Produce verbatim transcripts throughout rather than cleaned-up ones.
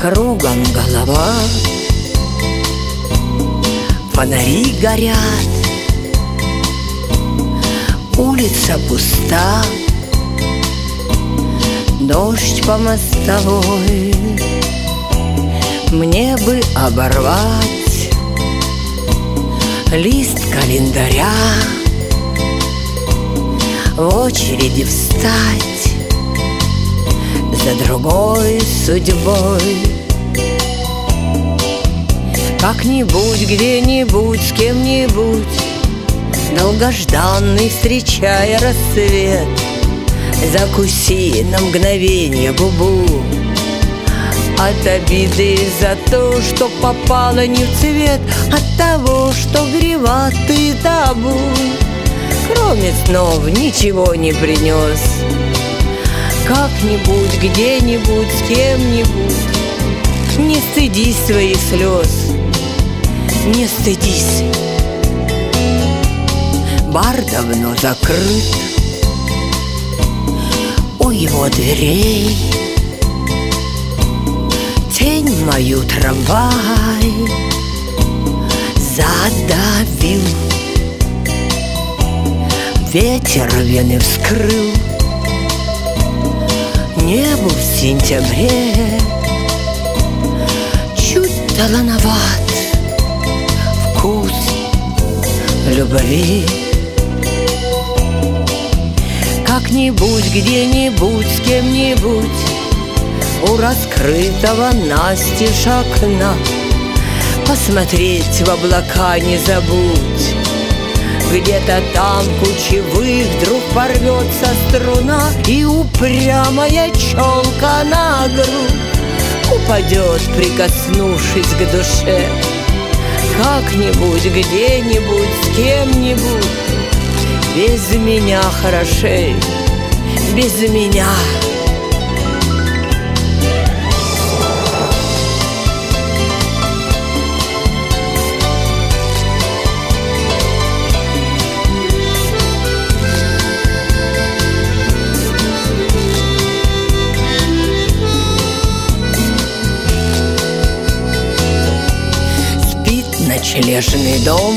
Кругом голова, фонари горят, улица пуста, дождь по мостовой. Мне бы оборвать лист календаря, в очереди встать за другой судьбой. Как-нибудь, где-нибудь, с кем-нибудь, долгожданный, встречая рассвет, закуси на мгновенье губу от обиды за то, что попало не в цвет, от того, что гриватый табу кроме снов ничего не принес. Как-нибудь, где-нибудь, с кем-нибудь, не стыдись своих слез, не стыдись. Бар давно закрыт, у его дверей тень мою трамвай задавил. Ветер вены вскрыл, небу в сентябре чуть талановат вкус любви. Как-нибудь, где-нибудь, с кем-нибудь, у раскрытого настежь окна посмотреть в облака не забудь. Где-то там кучевых вдруг порвется струна, и упрямая челка на грудь упадет, прикоснувшись к душе. Как-нибудь, где-нибудь, с кем-нибудь, без меня хорошей, без меня. Спит ночлежный дом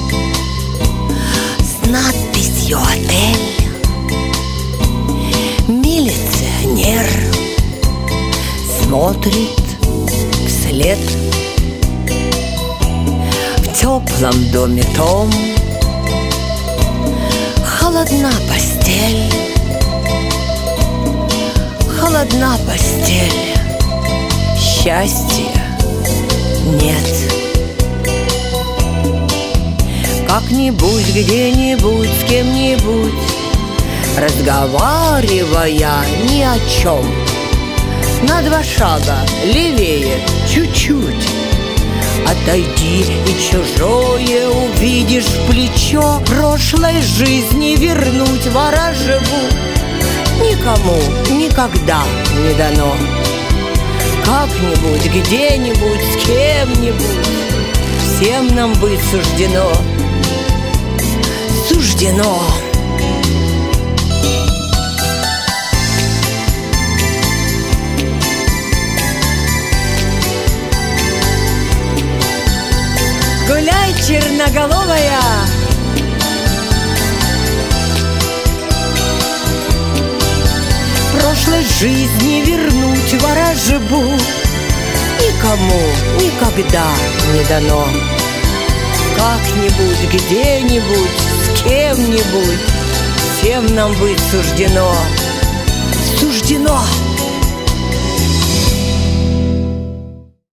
с надписью «Отель». Милиционер смотрит вслед. В теплом доме том холодна постель, холодна постель, счастья нет. Как-нибудь, где-нибудь, с кем-нибудь, разговаривая ни о чем, на два шага левее чуть-чуть отойди, и чужое увидишь плечо. Прошлой жизни вернуть ворожбу никому никогда не дано. Как-нибудь, где-нибудь, с кем-нибудь, всем нам быть суждено, суждено. Гуляй, черноголовая, прошлой жизни вернуть ворожбу никому никогда не дано. Как-нибудь, где-нибудь, с кем-нибудь, всем нам быть суждено, суждено.